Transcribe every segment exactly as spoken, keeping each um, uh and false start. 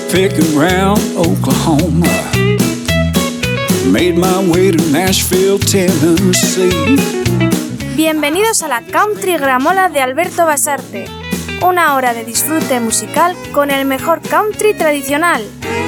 picking round Oklahoma. Made my way to Nashville, Tennessee. Bienvenidos a la Country Gramola de Alberto Basarte, una hora de disfrute musical con el mejor country tradicional.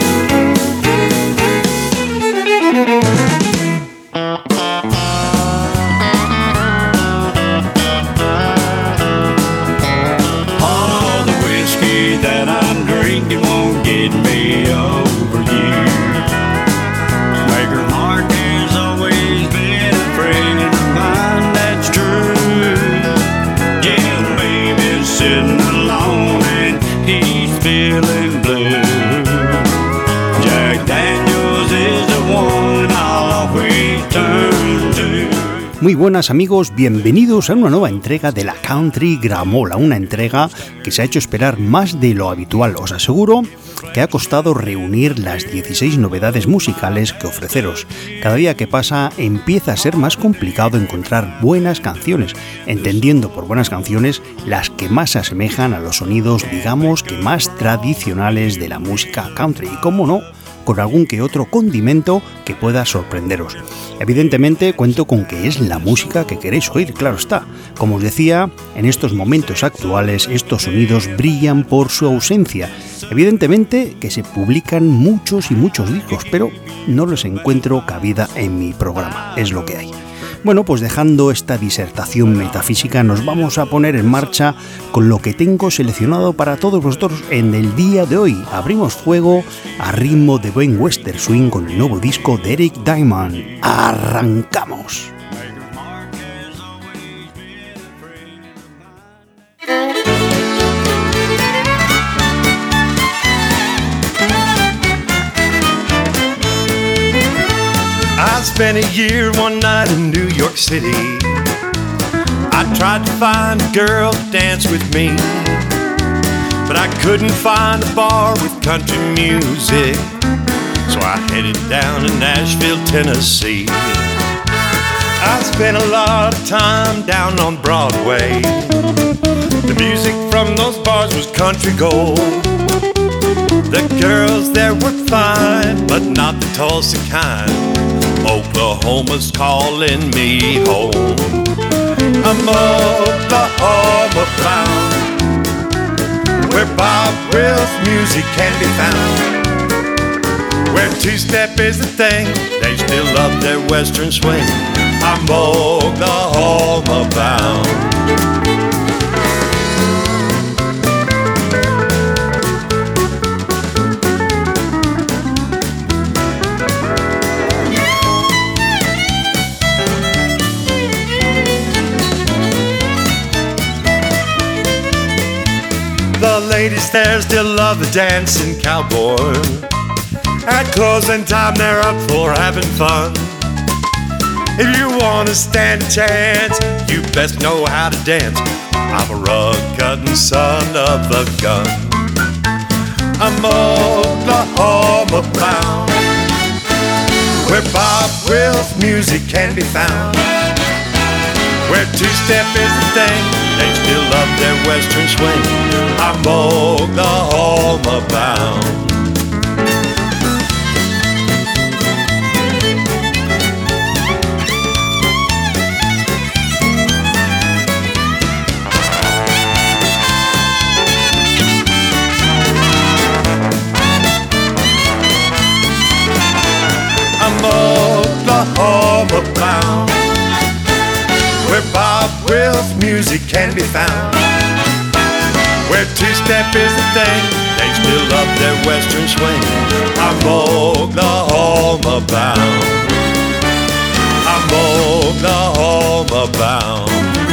All the whiskey that I'm drinking won't get me over you. Maker Mark has always been a friend of mine, that's true. Jim baby's sitting alone and he's feeling blue. Jack Daniels is the one I'll always turn to. Muy buenas amigos, bienvenidos a una nueva entrega de la Country Gramola, una entrega que se ha hecho esperar más de lo habitual. Os aseguro que ha costado reunir las dieciséis novedades musicales que ofreceros. Cada día que pasa empieza a ser más complicado encontrar buenas canciones, entendiendo por buenas canciones las que más se asemejan a los sonidos, digamos que más tradicionales de la música country, y cómo no, con algún que otro condimento que pueda sorprenderos. Evidentemente cuento con que es la música que queréis oír, claro está. Como os decía, en estos momentos actuales estos sonidos brillan por su ausencia. Evidentemente que se publican muchos y muchos discos, pero no los encuentro cabida en mi programa, es lo que hay. Bueno, pues dejando esta disertación metafísica, nos vamos a poner en marcha con lo que tengo seleccionado para todos vosotros en el día de hoy. Abrimos fuego a ritmo de buen western swing con el nuevo disco de Eric Diamond. ¡Arrancamos! I spent a year one night in New York City. I tried to find a girl to dance with me, but I couldn't find a bar with country music. So I headed down to Nashville, Tennessee. I spent a lot of time down on Broadway. The music from those bars was country gold. The girls there were fine, but not the Tulsa kind. Oklahoma's calling me home. I'm Oklahoma bound, where Bob Wills music can be found, where two-step is the thing, they still love their western swing. I'm Oklahoma bound. The ladies there still love the dancing cowboy. At closing time they're up for having fun. If you want to stand a chance, you best know how to dance. I'm a rug-cutting son of a gun. I'm Oklahoma bound, where Bob Wills music can be found, where two-step is the thing, they still love their western swing. I'm Oklahoma bound. I'm Oklahoma bound, where Bob Wills music can be found, where two-step is the thing, they still love their western swing. I'm Oklahoma bound. I'm Oklahoma bound.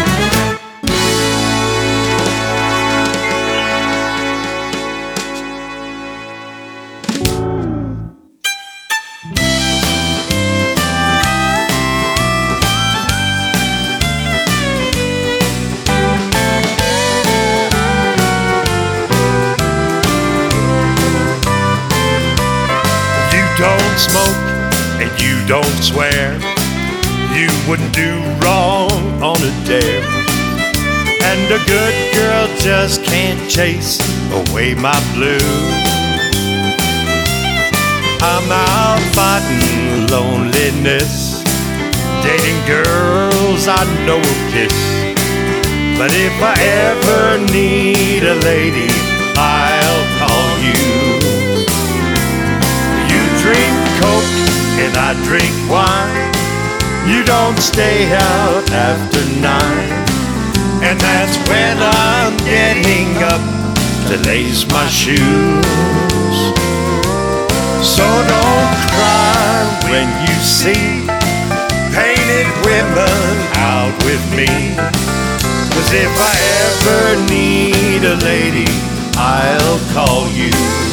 Don't smoke and you don't swear. You wouldn't do wrong on a dare. And a good girl just can't chase away my blues. I'm out fighting loneliness, dating girls I know will kiss. But if I ever need a lady, I'll call you. You drink Coke and I drink wine. You don't stay out after nine. And that's when I'm getting up to lace my shoes. So don't cry when you see painted women out with me. 'Cause if I ever need a lady, I'll call you.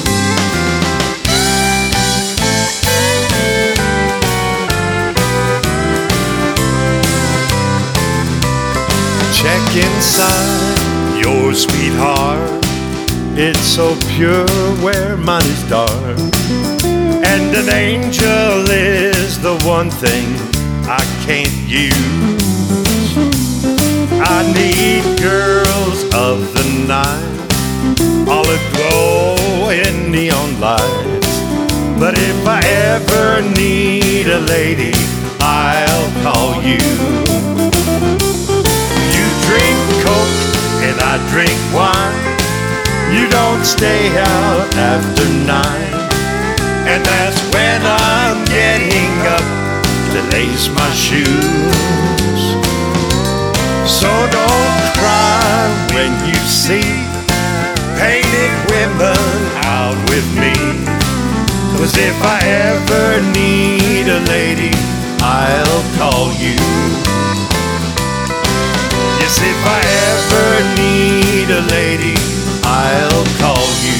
Check inside your sweetheart. It's so pure where money's dark. And an angel is the one thing I can't use. I need girls of the night, all aglow in neon lights. But if I ever need a lady, I'll call you. You drink Coke and I drink wine. You don't stay out after nine. And that's when I'm getting up to lace my shoes. So don't cry when you see painted women out with me. 'Cause if I ever need a lady, I'll call you. Yes, if I ever need a lady, I'll call you.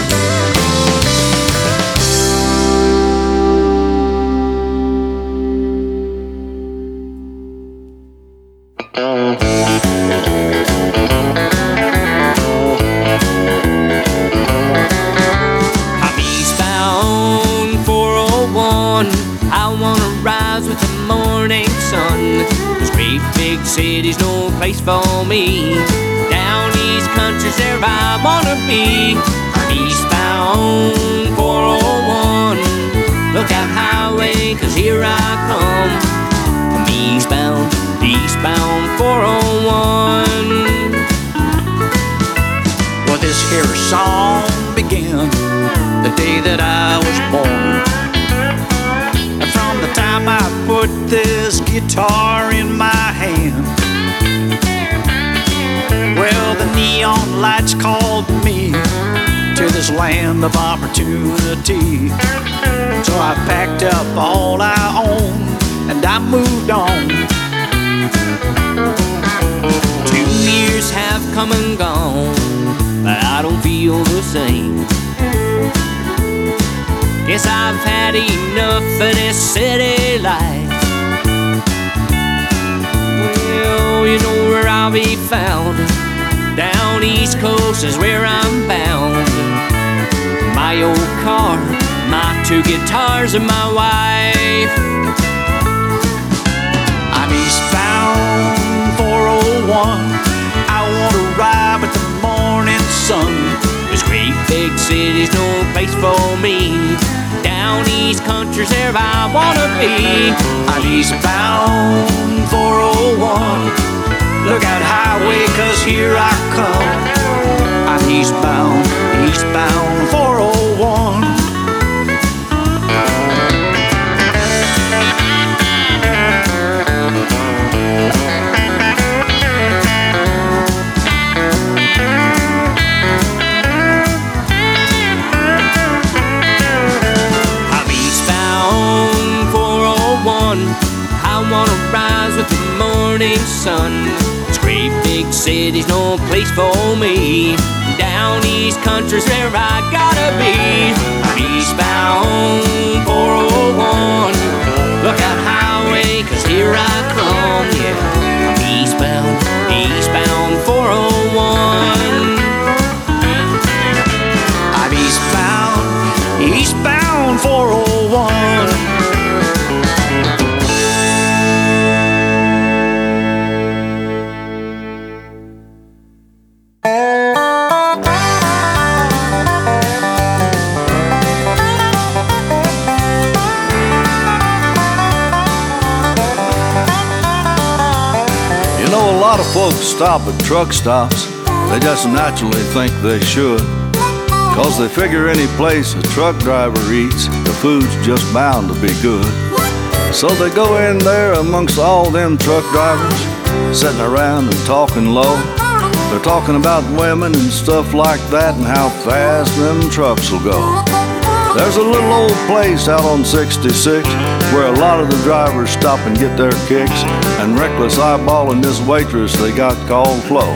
I'm eastbound four oh one. I wanna rise with the morning sun. This great big city's no place for me. Down east country's where I wanna be. I'm eastbound four oh one. Look out highway, 'cause here I come. I'm eastbound, eastbound four oh one. Well, this here song began the day that I was born. And from the time I put this guitar in my hand, well, the neon lights called me to this land of opportunity. So I packed up all I owned and I moved on. Two years have come and gone, but I don't feel the same. Guess I've had enough of this city life. Well, you know where I'll be found. Down East Coast is where I'm bound. My old car, my two guitars, and my wife. I'm eastbound four oh one. I want to ride with the morning sun. This great big city's no place for me. Down East country's where I wanna be. I'm eastbound four oh one. Look out highway, 'cause here I come. I'm eastbound, eastbound four oh one. I'm eastbound four oh one. I wanna rise with the morning sun. This great big city's no place for me. Down East country's where I gotta be. I'm eastbound four oh one. Look out highway, 'cause here I come. Yeah, I'm eastbound, eastbound four oh one. I'm eastbound, eastbound four oh one. lot of folks stop at truck stops. They just naturally think they should, 'cause they figure any place a truck driver eats, the food's just bound to be good. So they go in there amongst all them truck drivers, sitting around and talking low. They're talking about women and stuff like that and how fast them trucks will go. There's a little old place out on sixty-six where a lot of the drivers stop and get their kicks, and reckless eyeballing this waitress they got called Flo.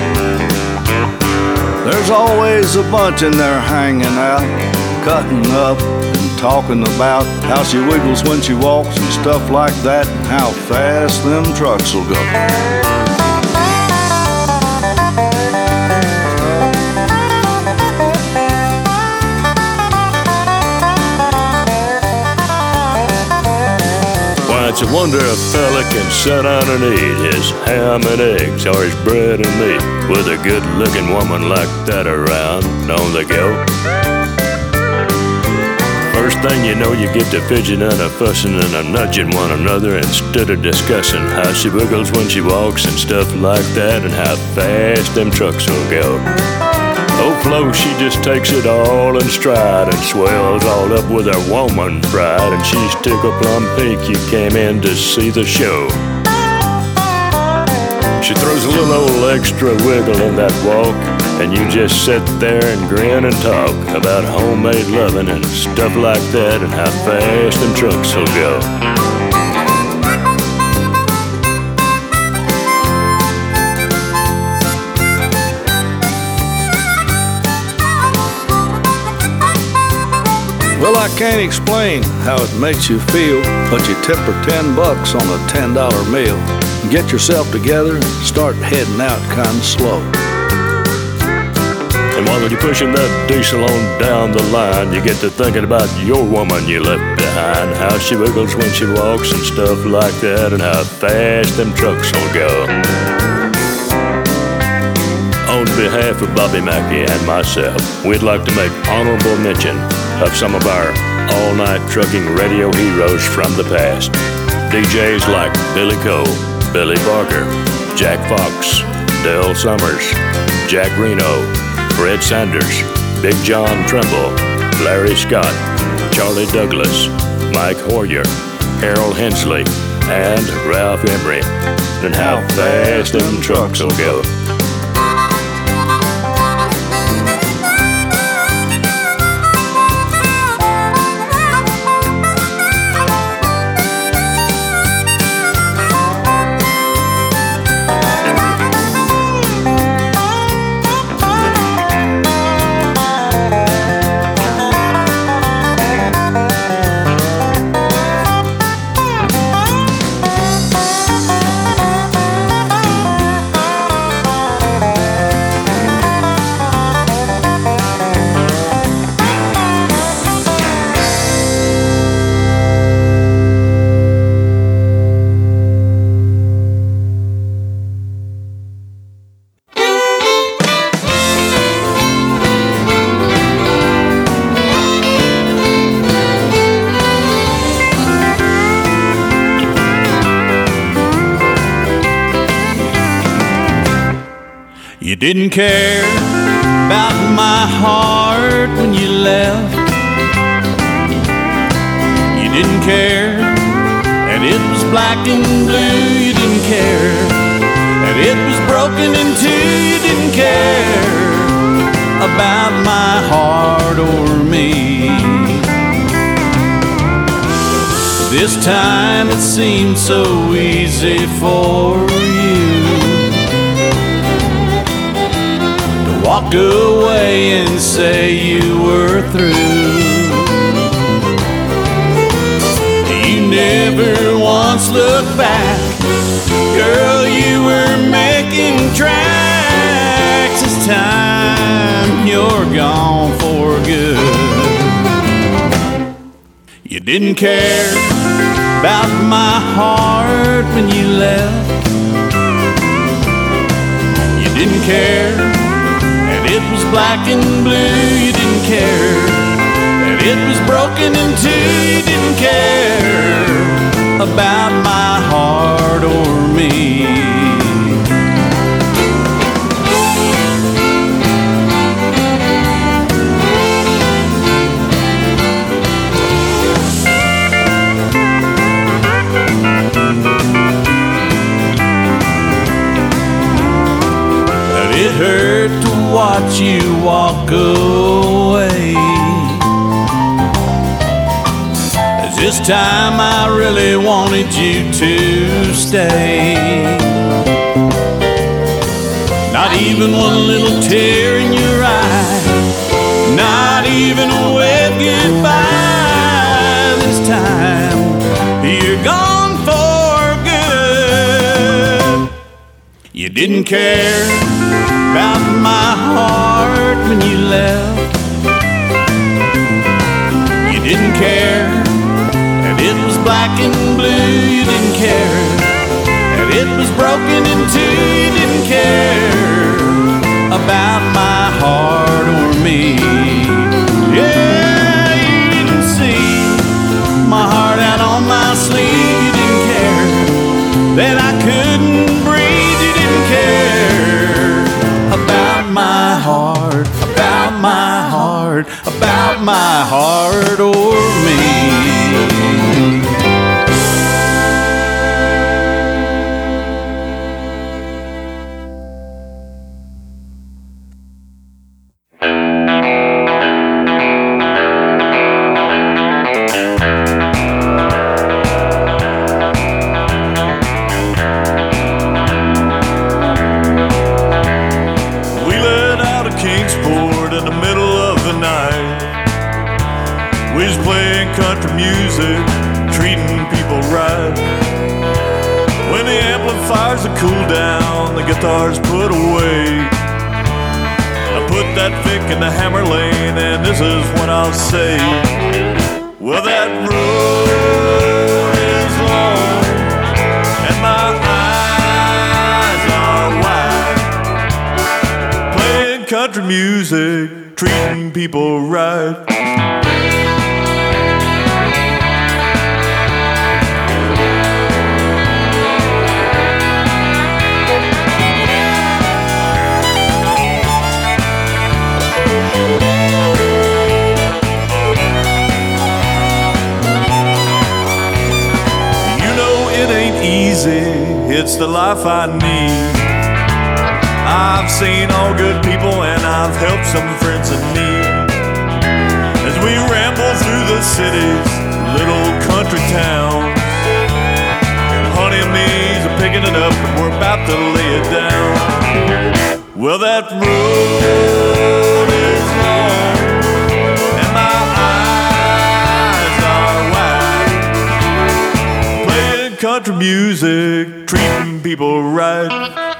There's always a bunch in there hanging out, cutting up and talking about how she wiggles when she walks and stuff like that, and how fast them trucks will go. It's a wonder a fella can sit underneath his ham and eggs or his bread and meat with a good-looking woman like that around on the go. First thing you know, you get to fidgeting and a fussing and a nudging one another instead of discussing how she wiggles when she walks and stuff like that, and how fast them trucks will go. Oh, Flo, she just takes it all in stride and swells all up with her woman pride, and she's tickled plum pink you came in to see the show. She throws a little old extra wiggle in that walk, and you just sit there and grin and talk about homemade loving and stuff like that, and how fast them trucks will go. Well, I can't explain how it makes you feel, but you tip her ten bucks on a ten dollar meal. Get yourself together and start heading out kinda slow. And while you're pushing that diesel on down the line, you get to thinking about your woman you left behind, how she wiggles when she walks and stuff like that, and how fast them trucks will go. On behalf of Bobby Mackey and myself, we'd like to make honorable mention of some of our all-night trucking radio heroes from the past. D Js like Billy Cole, Billy Parker, Jack Fox, Dale Summers, Jack Reno, Fred Sanders, Big John Trimble, Larry Scott, Charlie Douglas, Mike Hoyer, Harold Hensley, and Ralph Emery, and how fast them trucks will go. You didn't care about my heart when you left. You didn't care that it was black and blue. You didn't care that it was broken in two. You didn't care about my heart or me. This time it seemed so easy for you. Walk away and say you were through. You never once looked back. Girl, you were making tracks. This time you're gone for good. You didn't care about my heart when you left. You didn't care it was black and blue. You didn't care that it was broken in two. You didn't care about my heart or me. scared to watch you walk away. As this time I really wanted you to stay. Not even one little tear in your eye, not even a wave goodbye. This time you're gone for good. You didn't care about my heart when you left. You didn't care that it was black and blue. You didn't care that it was broken in two. You didn't care about my heart or me. Yeah, you didn't see my heart out on my sleeve. You didn't care that I couldn't breathe. You didn't care about my heart, about my heart, about my heart or me. Country music, treating people right. When the amplifiers are cooled down, the guitars put away. I put that Vic in the hammer lane, and this is what I'll say. Well, that road is long, and my eyes are wide. Playing country music, treating people right. It's the life I need. I've seen all good people and I've helped some friends in need. As we ramble through the cities, little country towns, Honey and me's are picking it up and we're about to lay it down. Well, that road is long and my eyes are wide. Playing country music, treating people right.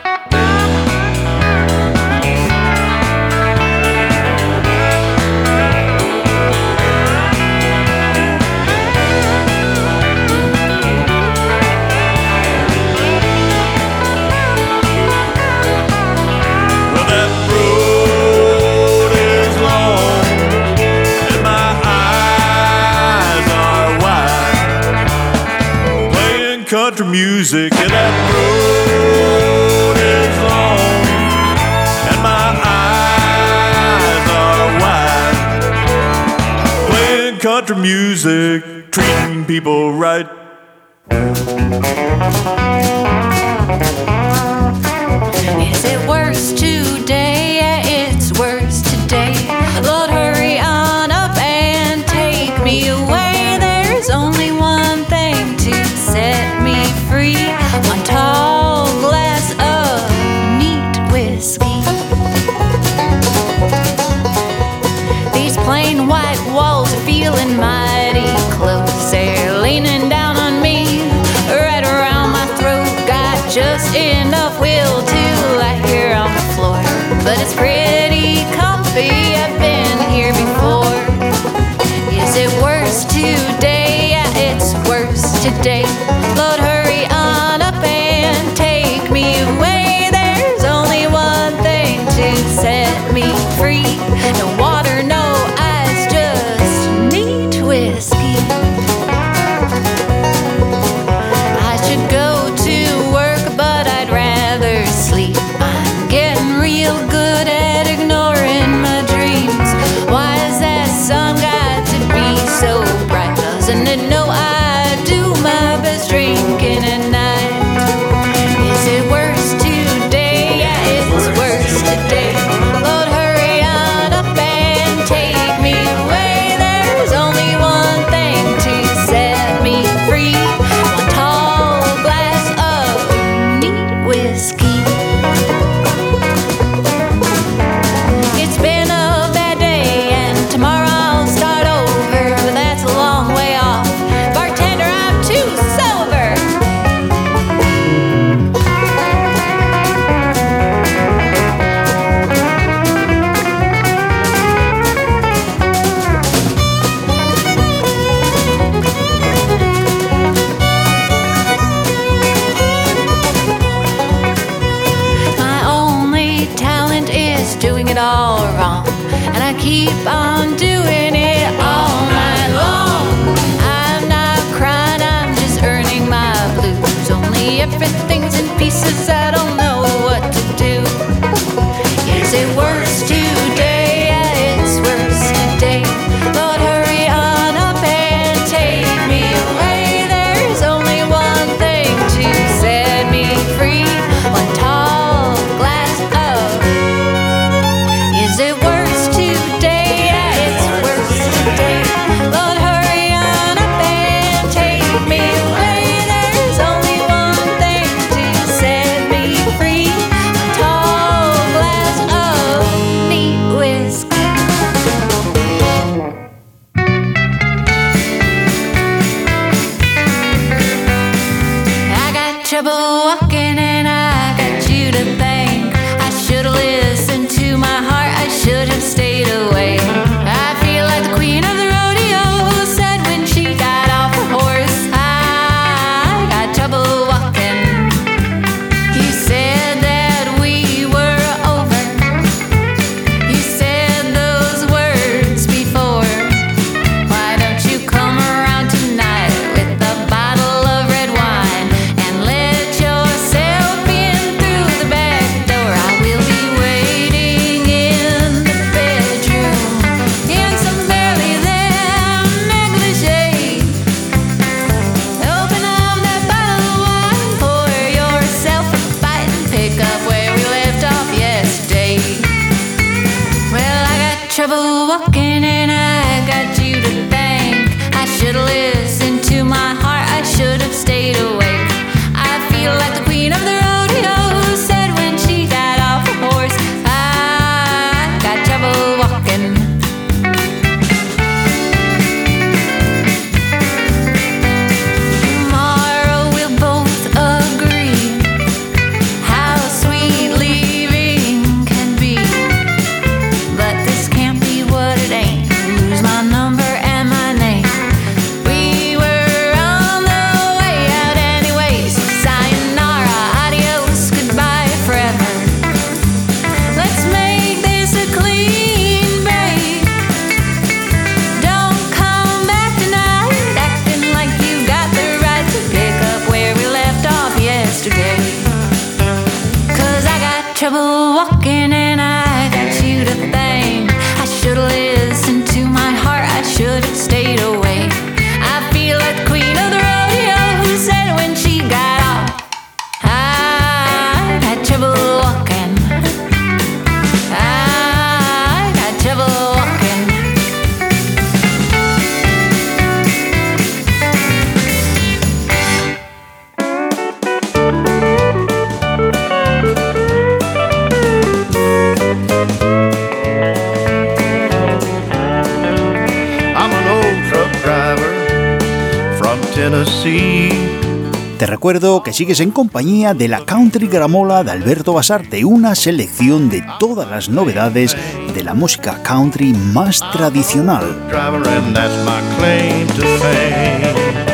Well, that road is long and my eyes are wide. Playing country music and that road is long and my eyes are wide. Playing country music, treating people right. Is it worse today? Yeah, it's worse today. Lord, hurry on up and take me away. There's only one thing to set me free. One tall glass of neat whiskey. These plain white walls are feeling mighty close. They're leaning down on me, right around my throat. Got just enough will to lie here on the floor, but it's pretty comfy. I've been here before. Is it worse today? Yeah, it's worse today. Lord, hurry on up and take me away. There's only one thing to set me free. No water, no ice, just neat whiskey. I should go to work, but I'd rather sleep. I'm getting real good at ignoring my dreams. Why is that sun got to be so bright? Doesn't it know I do my best drinking at night? Is it worse today? Yeah, it's worse today. as doing it all wrong, and I keep on doing it all night long. I'm not crying, I'm just earning my blues. Only everything's in pieces, I don't know what to do. Is it worse today? Yeah, it's worse today. Lord, hurry on up and take me away. There's only one thing to set me free. One tall glass of. Is it worse today? Yeah, it's worse today. Lord, hurry on up and take me away. There's only one thing to set me free. One tall glass of neat whiskey. I got trouble walking and I got you to thank. I should've listened to my heart, I should have stayed away. I feel like the queen of the rodeo said when she got off her horse. I got trouble walking. You said that we were over. You said those words before. Why don't you come around tonight with a bottle of red wine and let yourself in through the back door? I will be waiting in the bedroom in some barely there negligee. Open up that bottle of wine, pour yourself a bite and pick up where we left off yesterday. Well, I got trouble walking and I got you to thank. I should've listened to my heart, I should've stayed awake. I feel like the queen of the rodeo said when she got off her horse. I got trouble walking. Tomorrow we'll both agree how sweet leaving can be. But this can't be what it ain't. Lose my number and my name. We were on the way out anyways. Sayonara, adios, goodbye forever. Let's make this a clean break. Don't come back tonight acting like you got the right to pick up where we left off yesterday. Cause I got trouble walking and I got you to thank. I should've listened to my heart, I should've stayed away. I feel like the queen of the rodeo who said when she got off. I got trouble walking. I got trouble walking. I'm an old truck driver from Tennessee. Te recuerdo que sigues en compañía de la Country Gramola de Alberto Basarte, una selección de todas las novedades de la música country más tradicional. Driver, and that's my claim to fame.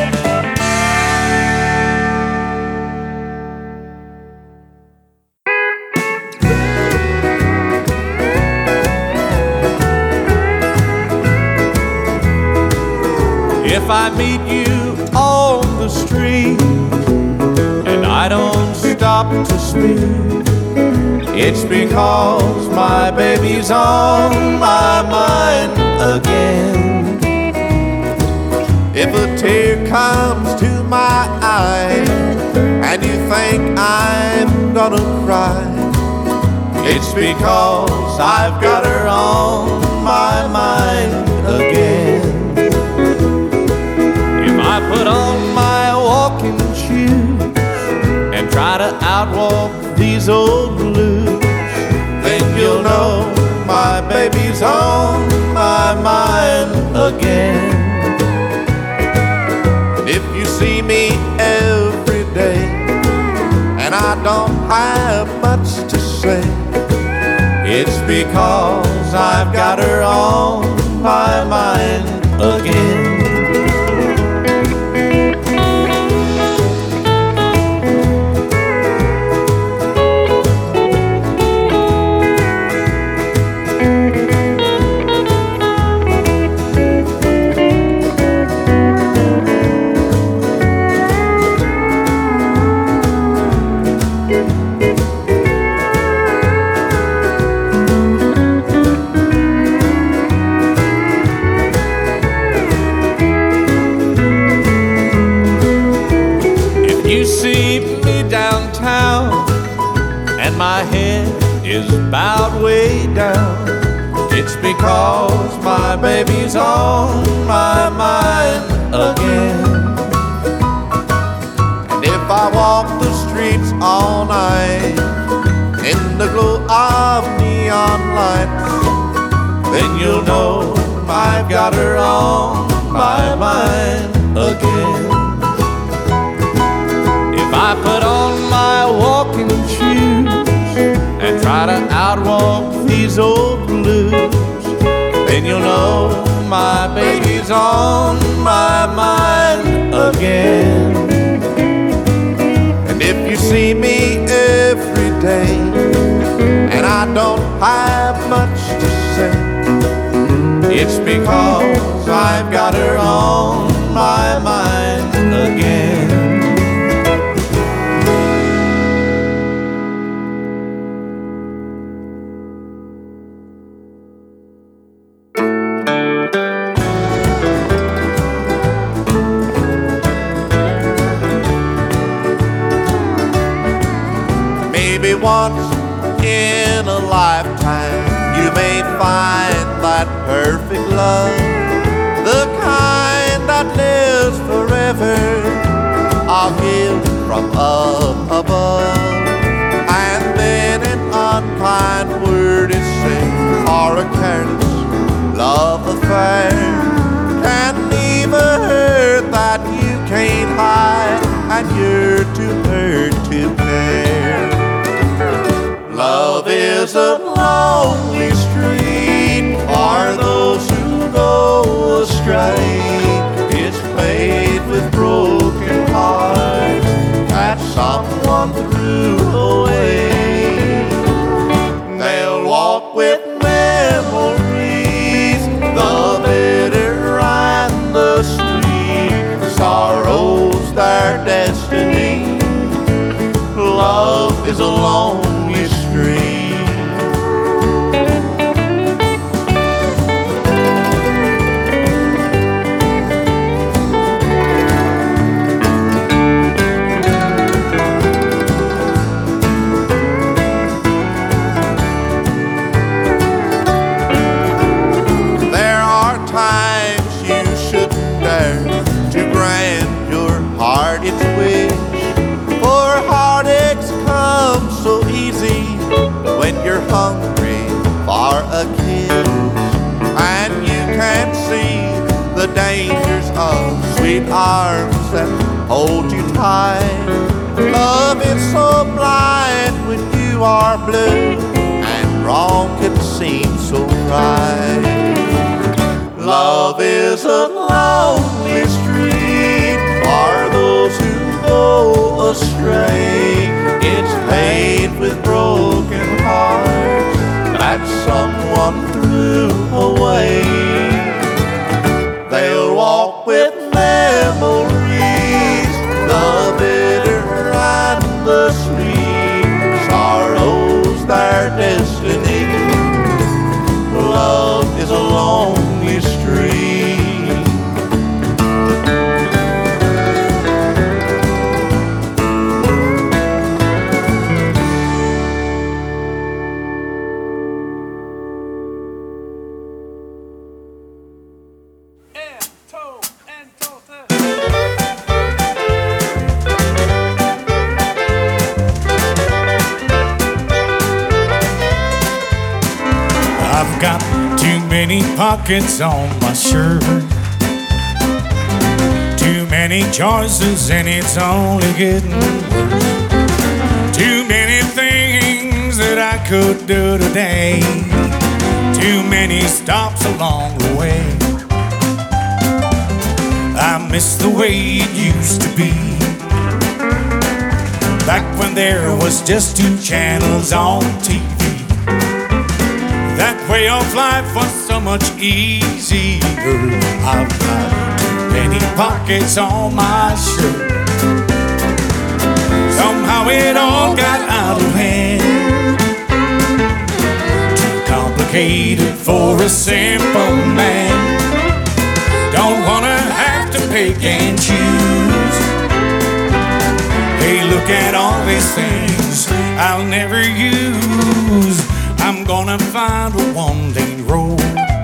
If I meet you on the street and I don't stop to speak, it's because my baby's on my mind again. If a tear comes to my eye and you think I'm gonna cry, it's because I've got her on my mind again. I put on my walking shoes and try to outwalk these old blues, then you'll know my baby's on my mind again. And if you see me every day and I don't have much to say, it's because I've got her on my mind again. It's because my baby's on my mind again. And if I walk the streets all night in the glow of neon lights, then you'll know I've got her on my mind again. If I put on my walking shoes and try to outwalk these old blues, then you'll know my baby's on my mind again. And if you see me every day and I don't have much to say, it's because I've got her on my mind again. Maybe once in a lifetime you may find that perfect love, the kind that lives forever, a gift from up above. And then an unkind word is said, or a careless love affair can leave a hurt that you can't hide, and you're too hurt to bear. Love is a lonely street for those who go astray. It's paved with broken hearts that someone threw away. They'll walk with memories, the bitter and the sweet. Sorrow's their destiny. Love is a lonely street. There are times you shouldn't dare to grant your heart its wish, for heartaches come so easy when you're hungry for a kiss, and you can't see the dangers of sweet arms that hold you tight. Love is so blind when you are blue, and wrong can seem so right. Love is a lonely street for those who go astray. It's paved with broken hearts that someone threw away. They'll walk with memories, the bitter and the sweet. Sorrow's their destiny. Love is a lonely street. I've got too many pockets on my shirt, too many choices and it's only getting worse. Too many things that I could do today, too many stops along the way. I miss the way it used to be, back when there was just two channels on T V. That way of life was so much easier. I've got too many pockets on my shirt. Somehow it all got out of hand, too complicated for a simple man. Don't wanna have to pick and choose. Hey, look at all these things I'll never use. I'm gonna find a one-lane road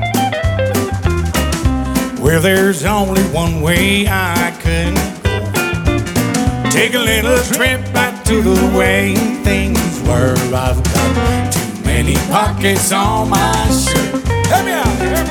where there's only one way I can go. Take a little trip back to the way things were. I've got too many pockets on my shirt. Help me out here.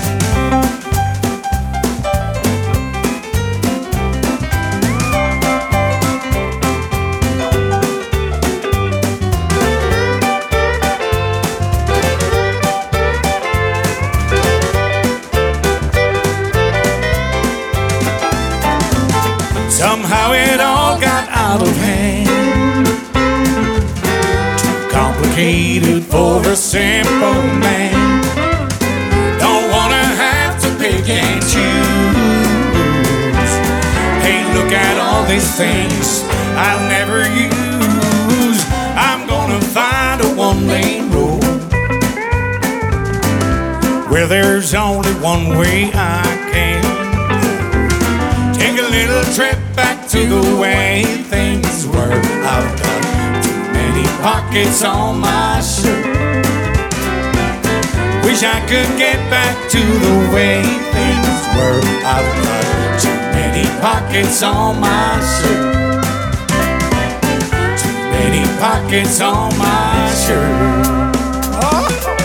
Somehow it all got out of hand, too complicated for a simple man. Don't wanna have to pick and choose. Hey, look at all these things I'll never use. I'm gonna find a one-lane road where there's only one way I can go. Take a little trip back to the way things were. I've got too many pockets on my shirt. Wish I could get back to the way things were. I've got too many pockets on my shirt. Too many pockets on my shirt. Oh.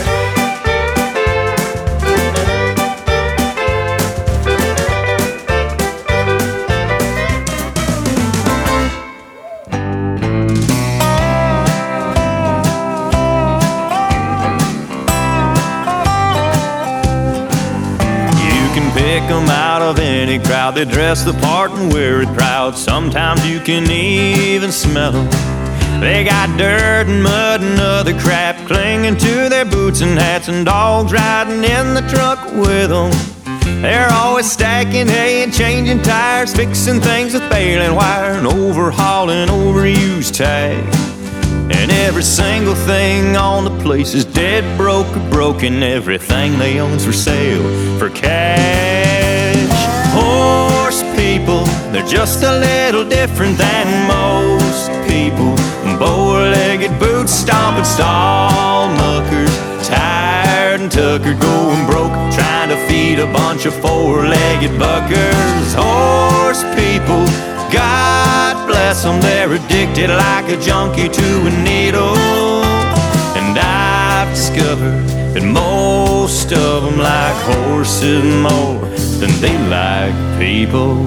Pick them out of any crowd. They dress the part and wear it proud. Sometimes you can even smell them. They got dirt and mud and other crap clinging to their boots and hats, and dogs riding in the truck with them. They're always stacking hay and changing tires, fixing things with baling wire and overhauling overused tags. And every single thing on the place is dead broke or broken. Everything they own's for sale for cash. Horse people, they're just a little different than most people. Bow-legged boots, stomping stall muckers, tired and tuckered, going broke, trying to feed a bunch of four-legged buckers. Horse people, God bless them, they're addicted like a junkie to a needle. And I've discovered that most of them like horses more than they like people.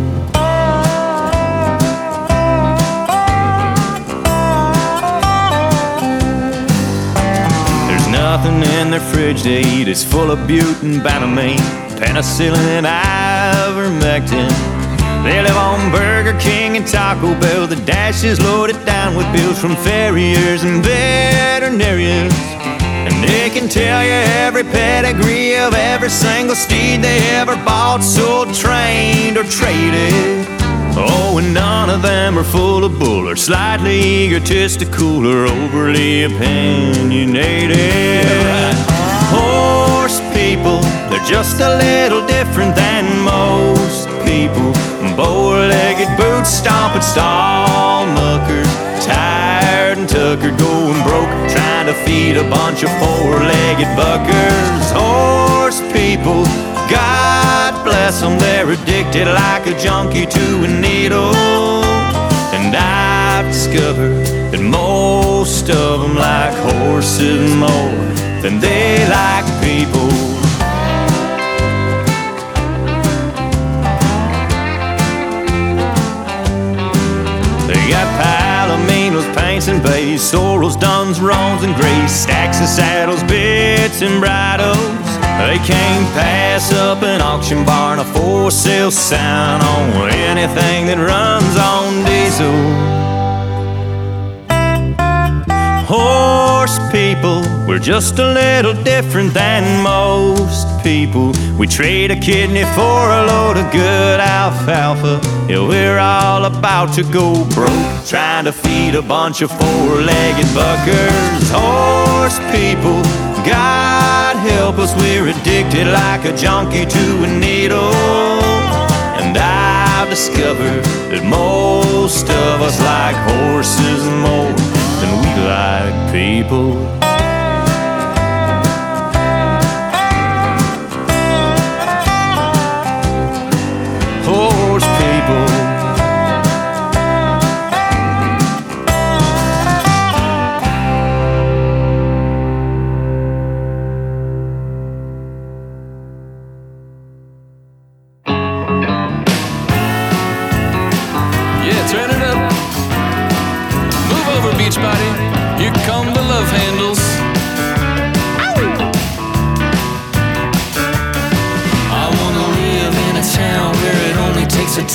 There's nothing in their fridge to eat, it's full of butane, banamine, penicillin, and ivermectin. They live on Burger King and Taco Bell. The dash is loaded down with bills from farriers and veterinarians. And they can tell you every pedigree of every single steed they ever bought, sold, trained, or traded. Oh, and none of them are full of bull or slightly egotistical or overly opinionated. Horse people, they're just a little different than most people. Bow-legged boots, stomping stall muckers, tired and tuckered, going broke, trying to feed a bunch of four-legged buckers. Horse people, God bless them, they're addicted like a junkie to a needle. And I've discovered that most of them like horses more than they like people. They got palominos, paints and bays, sorrels, duns, roans, and grays, stacks of saddles, bits and bridles. They can't pass up an auction barn, a for sale sign on anything that runs on diesel. Horse people, we're just a little different than most people. We trade a kidney for a load of good alfalfa. Yeah, we're all about to go broke, trying to feed a bunch of four-legged buckers. Horse people, God help us, we're addicted like a junkie to a needle. And I've discovered that most of us like horses more than we like people.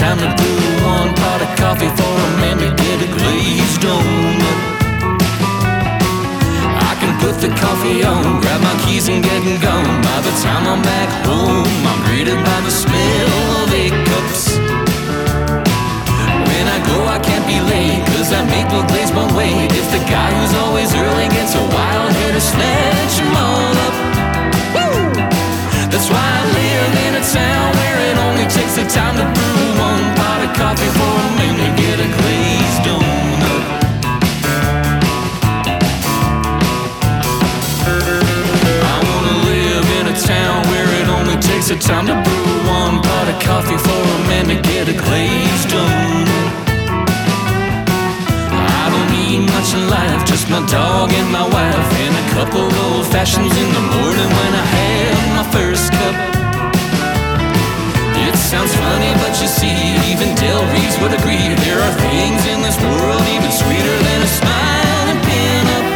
time to brew one pot of coffee for a man to get a glazed donut. I can put the coffee on, grab my keys and get gone. By the time I'm back home, I'm greeted by the smell of eight cups. When I go, I can't be late, cause that maple glaze won't wait. If the guy who's always early gets a wild head to snatch them all up. Woo! That's why I live in a town where it only takes the time to brew one pot of coffee for a man to get a glazed donut. I wanna live in a town where it only takes the time to brew one pot of coffee for a man to get a glazed donut. I don't need much in life, just my dog and my wife, and a couple old fashions in the morning when I have my first cup. It sounds funny, but you see, even Del Reeves would agree. There are things in this world even sweeter than a smiling pin-up.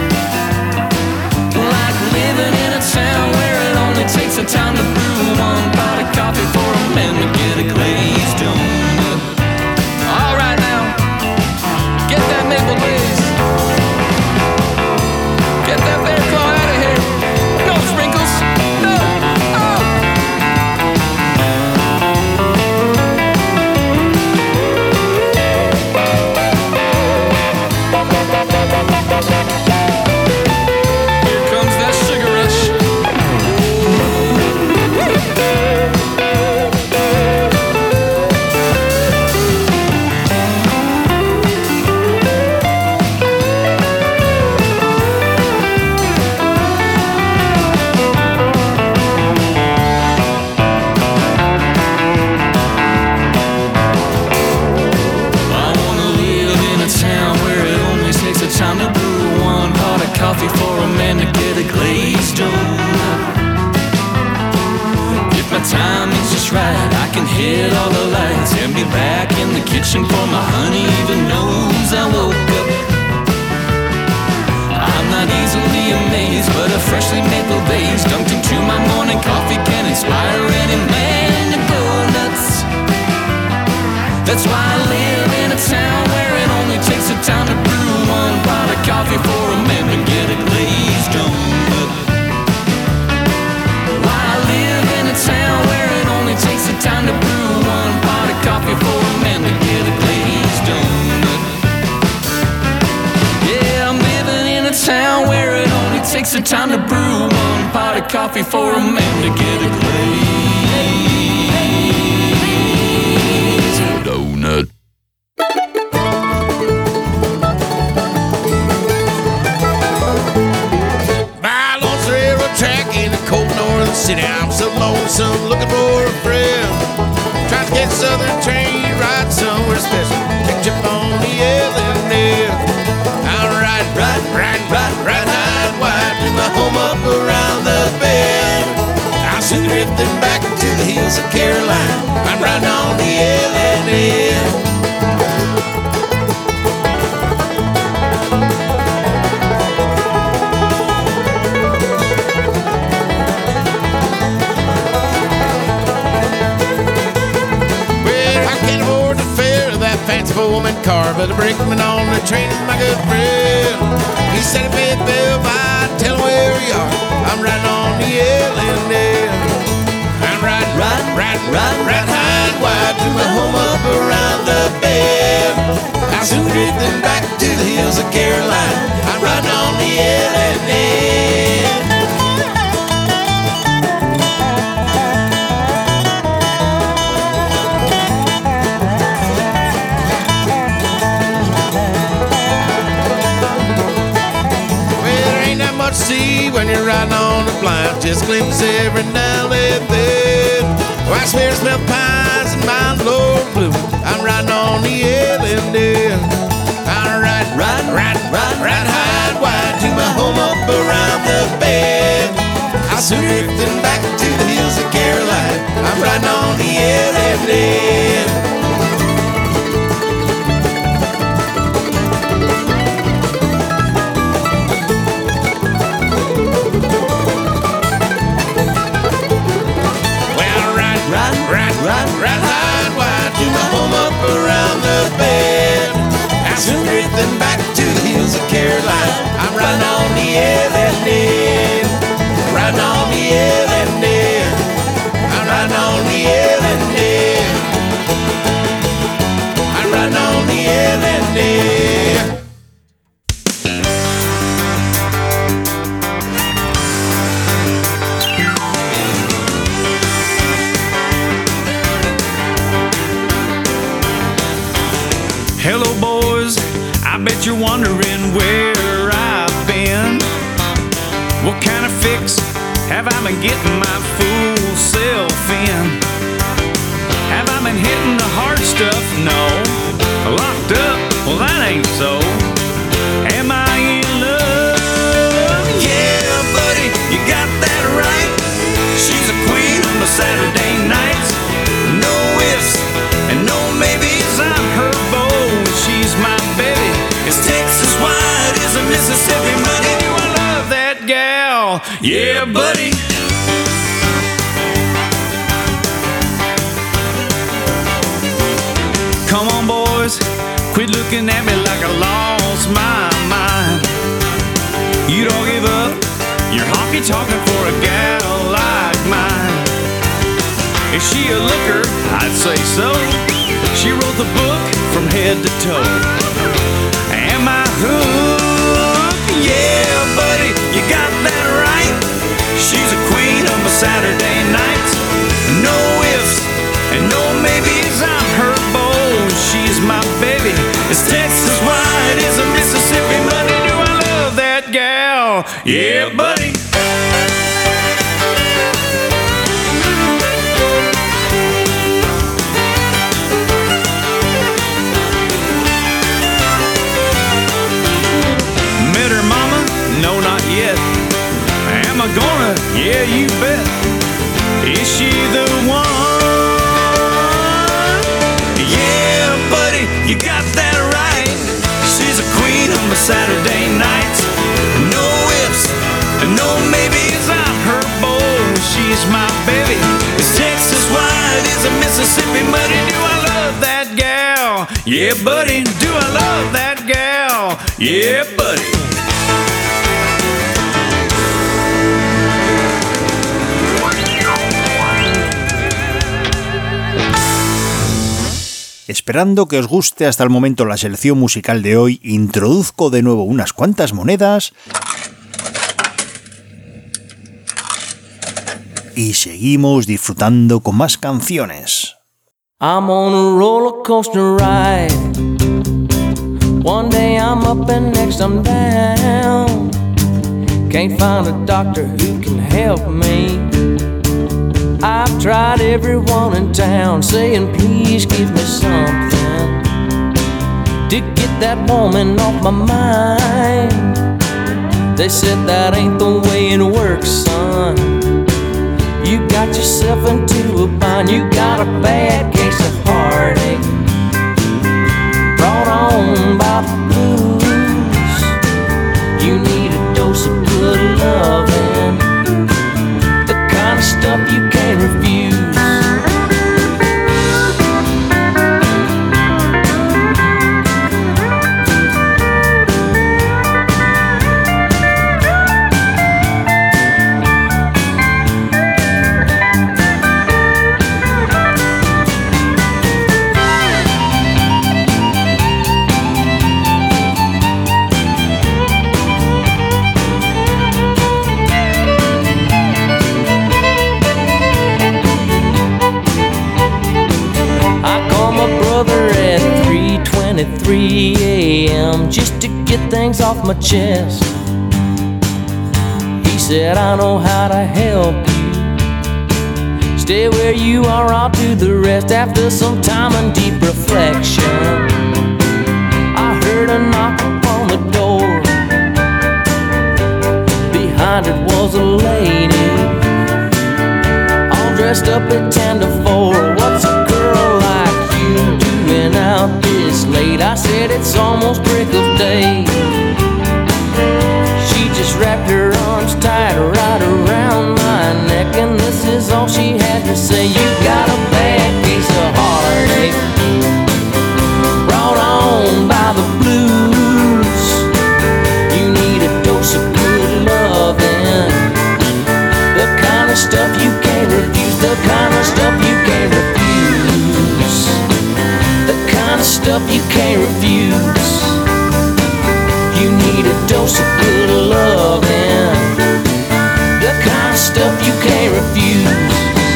Like living in a town where it only takes the time to brew one pot of coffee for a man to get a glazed donut. All right now, get that maple glaze. Get that bear claw out of here. No sprinkles. No. Oh. Here comes that sugar rush. Time to brew one pot of coffee for a man to get a glazed donut. If my timing's just right, I can hit all the lights and be back in the kitchen for my honey even knows I woke up. I'm not easily amazed, but a freshly maple glaze dunked into my morning coffee can inspire any man to go nuts. That's why I live in a town where it only takes the time to brew one pot of coffee for a man to get a glazed donut. Why I live in a town where it only takes the time to brew one pot of coffee for a man to get a glazed donut. Yeah, I'm living in a town where it only takes the time to brew one pot of coffee for a man to get a glazed donut. City, I'm so lonesome, looking for a friend. Trying to get Southern train, ride somewhere special. Catch up on the L and N. I'll ride, ride, ride, ride, ride high and wide to my home up around the bend. I'm soon drifting back to the hills of Carolina. I'm riding on the L and N. Woman car, but a brakeman on the train is my good friend. He said, if it Bill, I tell him where you are. I'm riding on the L and N. I'm riding, riding, riding, riding, riding high and wide to my home up around the bend. I'm soon drifting back to the hills of Carolina. I'm riding on the L and N. See when you're riding on the blind, just glimpse every now and then. Oh, I swear I smell pines and my Lord blue. I'm riding on the L and N. I'm riding, riding, riding, riding, riding high and wide to my home up around the bend. I'm soon drifting back to the hills of Carolina. I'm riding on the L and N. Ride, ride high and wide to my riding on the Ellendale, riding on the Ellendale, I'm riding on the Ellendale, I'm riding on the Ellendale. Hello boys, I bet you're wondering where I've been. What kind of fix have I been getting my fool self in? Have I been hitting the hard stuff? No. Locked up? Well, that ain't so. Am I in love? Yeah, buddy, you got that right. She's a queen on the Saturday nights. No ifs and no maybes, I'm her beau. She's my baby. It's Texas wide, is a Mississippi money. Do I love that gal? Yeah, buddy. Come on, boys, quit looking at me like I lost my mind. You don't give up, you're honky-talking for a gal like mine. Is she a looker? I'd say so. She wrote the book from head to toe. Am I hooked? Yeah, buddy, you got that right. She's a queen on my Saturday nights. No ifs and no maybes, I'm her beau. She's my baby. It's Texas wide, is a Mississippi money. Do I love that gal? Yeah, buddy. No, not yet. Am I gonna? Yeah, you bet. Is she the one? Yeah, buddy, you got that right. She's a queen on my Saturday nights. No ifs and no maybes, I'm her beau. She's my baby. It's Texas wide, is a Mississippi muddy. Do I love that gal? Yeah, buddy. Do I love that gal? Yeah, buddy. Esperando que os guste hasta el momento la selección musical de hoy, introduzco de nuevo unas cuantas monedas y seguimos disfrutando con más canciones. I'm on a roller coaster ride. One day I'm up and next I'm down. Can't find a doctor who can help me. I've tried everyone in town saying please give me something to get that woman off my mind. They said that ain't the way it works, son. You got yourself into a bind. You got a bad case of heartache brought on by the blues. You need a dose of good loving, the kind of stuff you can't refuse. three a.m. just to get things off my chest. He said, I know how to help you. Stay where you are, I'll do the rest. After some time and deep reflection, I heard a knock upon the door. Behind it was a lady, all dressed up at ten to four. What's a girl like you doing out this late? I said it's almost break of day. She just wrapped her arms tight right around my neck, and this is all she had to say. You got a bad case of heartache brought on by the blues. You need a dose stuff you can't refuse. You need a dose of good loving, the kind of stuff you can't refuse.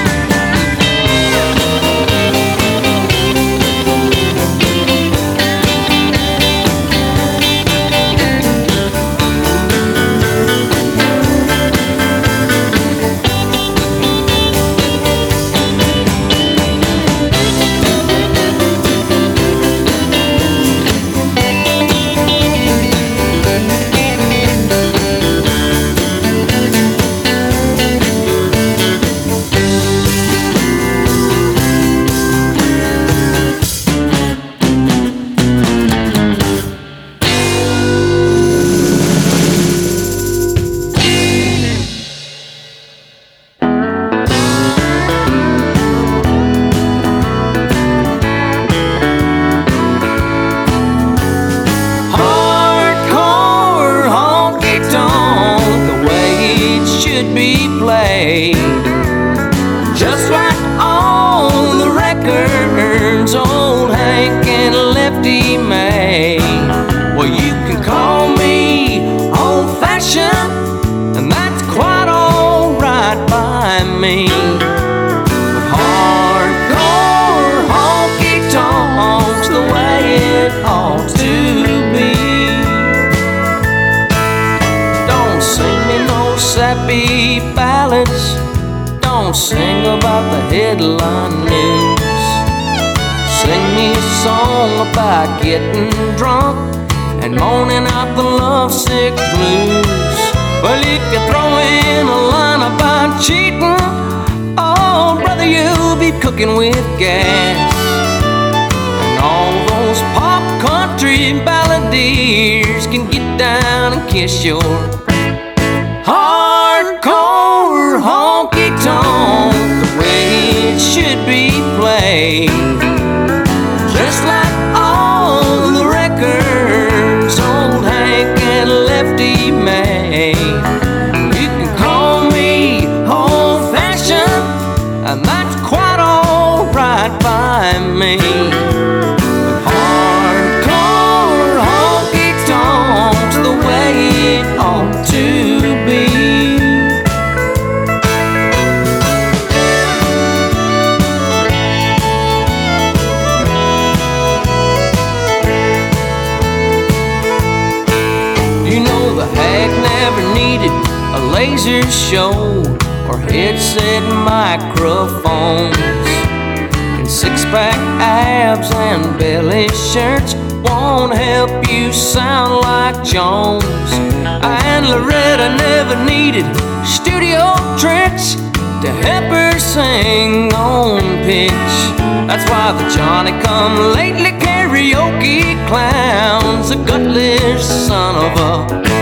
Just like all the records old Hank and Lefty made. Well, you can call me old-fashioned, and that's quite alright by me. But hardcore honky-tonks the way it ought to be. Don't sing me no sappy ballads, don't sing about the headline news. Sing me a song about getting drunk and moaning out the lovesick blues. Well, if you throw in a line about cheating, oh, brother, you'll be cooking with gas. And all those pop country balladeers can get down and kiss your hardcore honky-tonk the way it should be played. Just like all the records old Hank and Lefty made. You can call me old-fashioned, and that's quite alright by me. But hardcore honky-tonks the way it ought to be. A laser show or headset microphones and six-pack abs and belly shirts won't help you sound like Jones. And Loretta never needed studio tricks to help her sing on pitch. That's why the Johnny-come-lately karaoke clown's a gutless son of a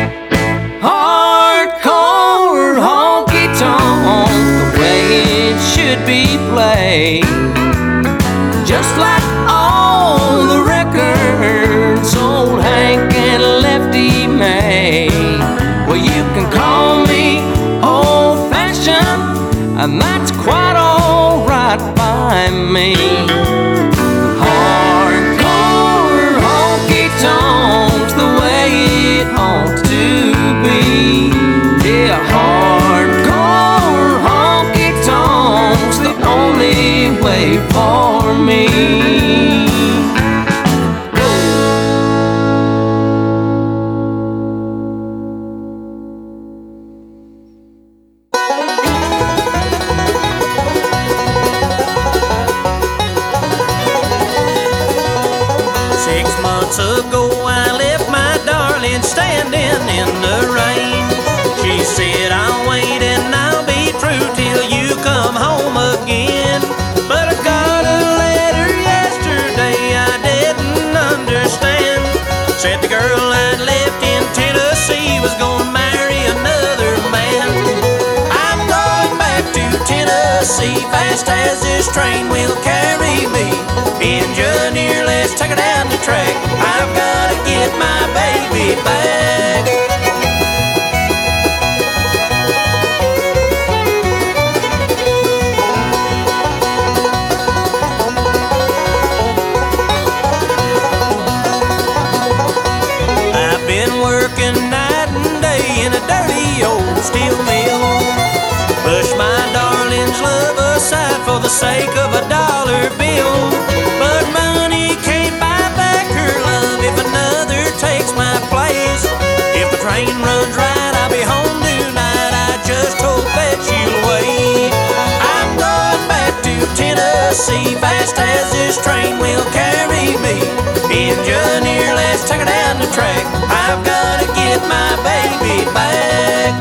hardcore honky-tonk the way it should be played. Just like all the records old Hank and Lefty made. Well, you can call me old-fashioned, and that's quite alright by me. Hardcore honky-tonks the way it ought to be. Yeah, hardcore honky-tonks the only way for me. Six months ago I left my darling standing in the rain. She said I'll wait and I'll be true till you come home again. But I got a letter yesterday I didn't understand. Said the girl I'd left in Tennessee was gonna marry another man. I'm going back to Tennessee fast as this train will carry me. Engineer, let's take her down the track. I've gotta get my baby back. for the sake of a dollar bill. But money can't buy back her love if another takes my place. If the train runs right, I'll be home tonight. I just hope that you'll wait. I'm going back to Tennessee, fast as this train will carry me. Engineer, let's take her down the track. I've got to get my baby back.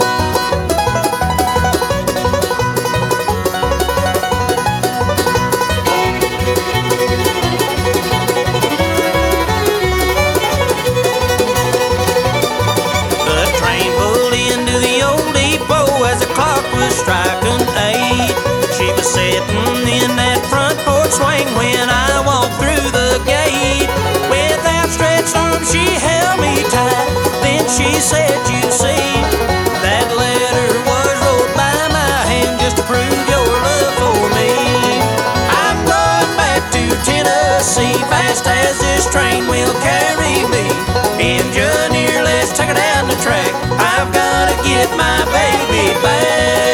Striking eight. She was sitting in that front porch swing when I walked through the gate. With outstretched arms she held me tight. Then she said, you see, that letter was wrote by my hand just to prove your love for me. I'm going back to Tennessee, fast as this train will carry me. Engineer, let's take her down the track. I've got to get my baby back.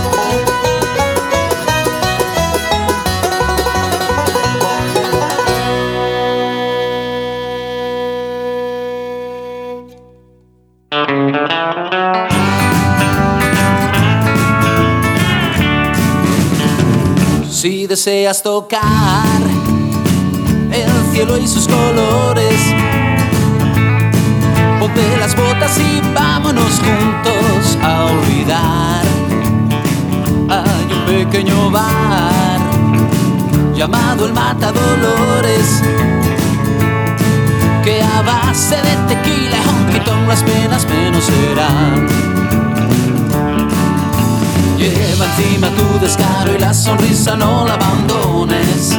Si deseas tocar el cielo y sus colores, ponte las botas y vámonos juntos a olvidar. Hay un pequeño bar llamado el Matadolores, que a base de tequila y honky tonk las penas menos serán. Lleva encima tu descaro y la sonrisa no la abandones.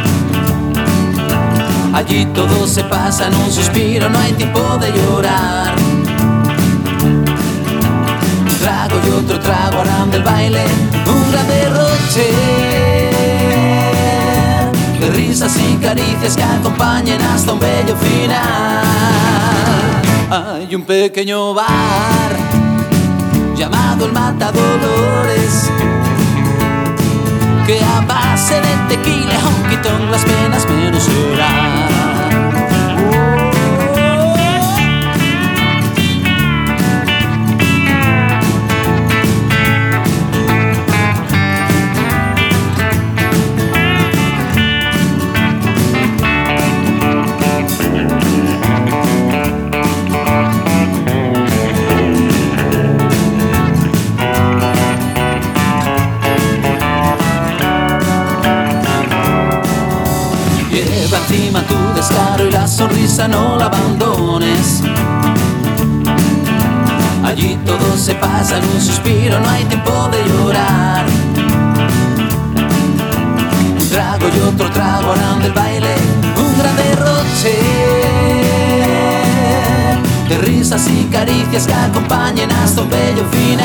Allí todo se pasa en un suspiro, no hay tiempo de llorar. Un trago y otro trago harán del baile un gran derroche de risas y caricias que acompañen hasta un bello final. Hay un pequeño bar llamado el Matadolores, que a base de tequila y honky tonk las penas menos serán. Encima tu descaro y la sonrisa no la abandones. Allí todo se pasa en un suspiro, no hay tiempo de llorar. Un trago y otro trago harán del baile un gran derroche de risas y caricias que acompañen hasta un bello final.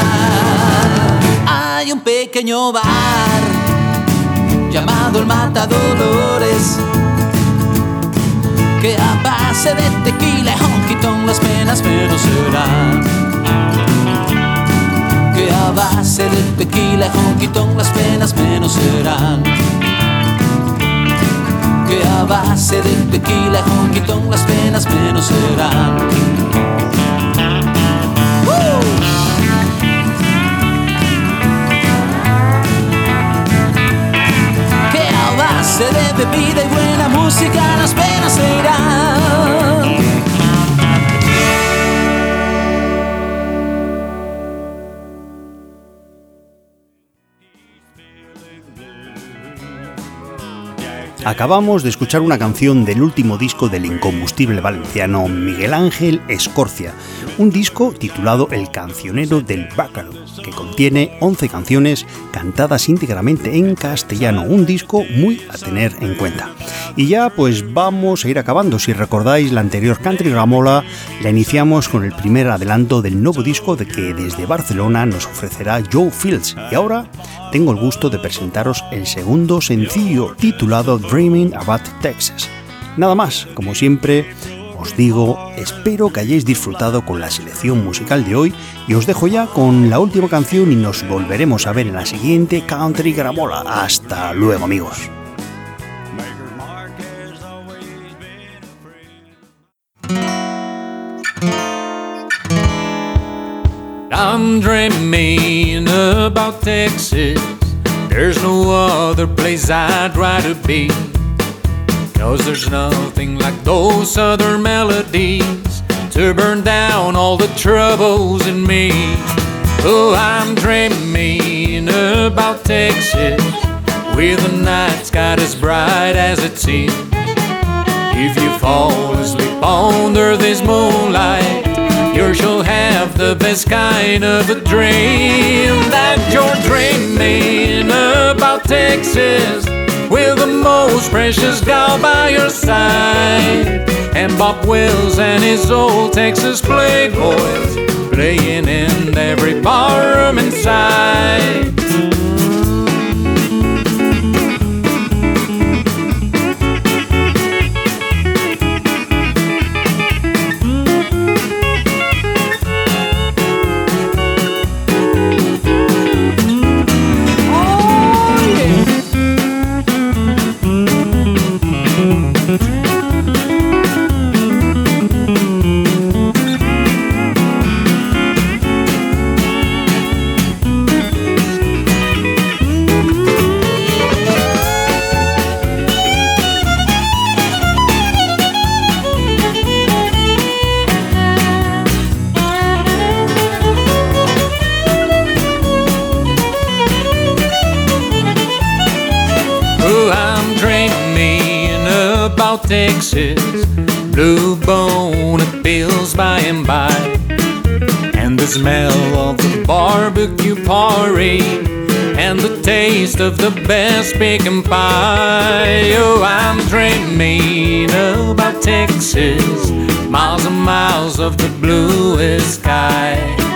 Hay un pequeño bar llamado el Matadolores, que a base de tequila y honky tonk las penas menos serán. Que a base de tequila y honky tonk las penas menos serán. Que a base de tequila y honky tonk las penas menos serán. ¡Uh! De bebida y buena música las penas se irán. Acabamos de escuchar una canción del último disco del incombustible valenciano Miguel Ángel Escorcia, un disco titulado El cancionero del Bácaro, que contiene once canciones cantadas íntegramente en castellano, un disco muy a tener en cuenta. Y ya pues vamos a ir acabando. Si recordáis la anterior Country Gramola, la iniciamos con el primer adelanto del nuevo disco de que desde Barcelona nos ofrecerá Joe Fields, y ahora tengo el gusto de presentaros el segundo sencillo titulado Dreaming About Texas. Nada más, como siempre, os digo, espero que hayáis disfrutado con la selección musical de hoy y os dejo ya con la última canción y nos volveremos a ver en la siguiente Country Gramola. Hasta luego, amigos. I'm dreaming about Texas. There's no other place I'd rather be, 'cause there's nothing like those southern melodies to burn down all the troubles in me. Oh, I'm dreaming about Texas, with the night sky as bright as it seems. If you fall asleep under this moonlight, you shall have the best kind of a dream. That you're dreaming about Texas, with the most precious gal by your side, and Bob Wills and his old Texas playboys playing in every barroom inside. Texas, blue bone bills by and by, and the smell of the barbecue porridge, and the taste of the best pecan pie. Oh, I'm dreaming about Texas, miles and miles of the bluest sky,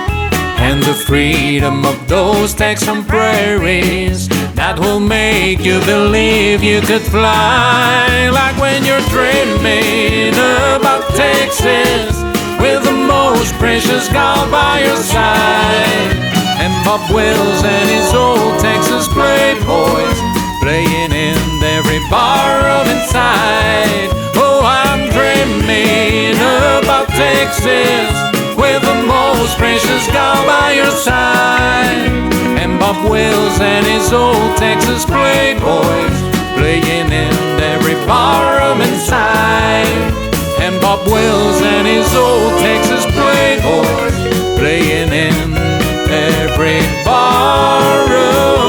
and the freedom of those Texan prairies that will make you believe you could fly. Like when you're dreaming about Texas, with the most precious gal by your side, and Bob Wills and his old Texas playboys playing in every barroom inside. Oh, I'm dreaming about Texas, with the most precious gal by your side, and Bob Wills and his old Texas playboys playing in every barroom inside, and Bob Wills and his old Texas playboys playing in every barroom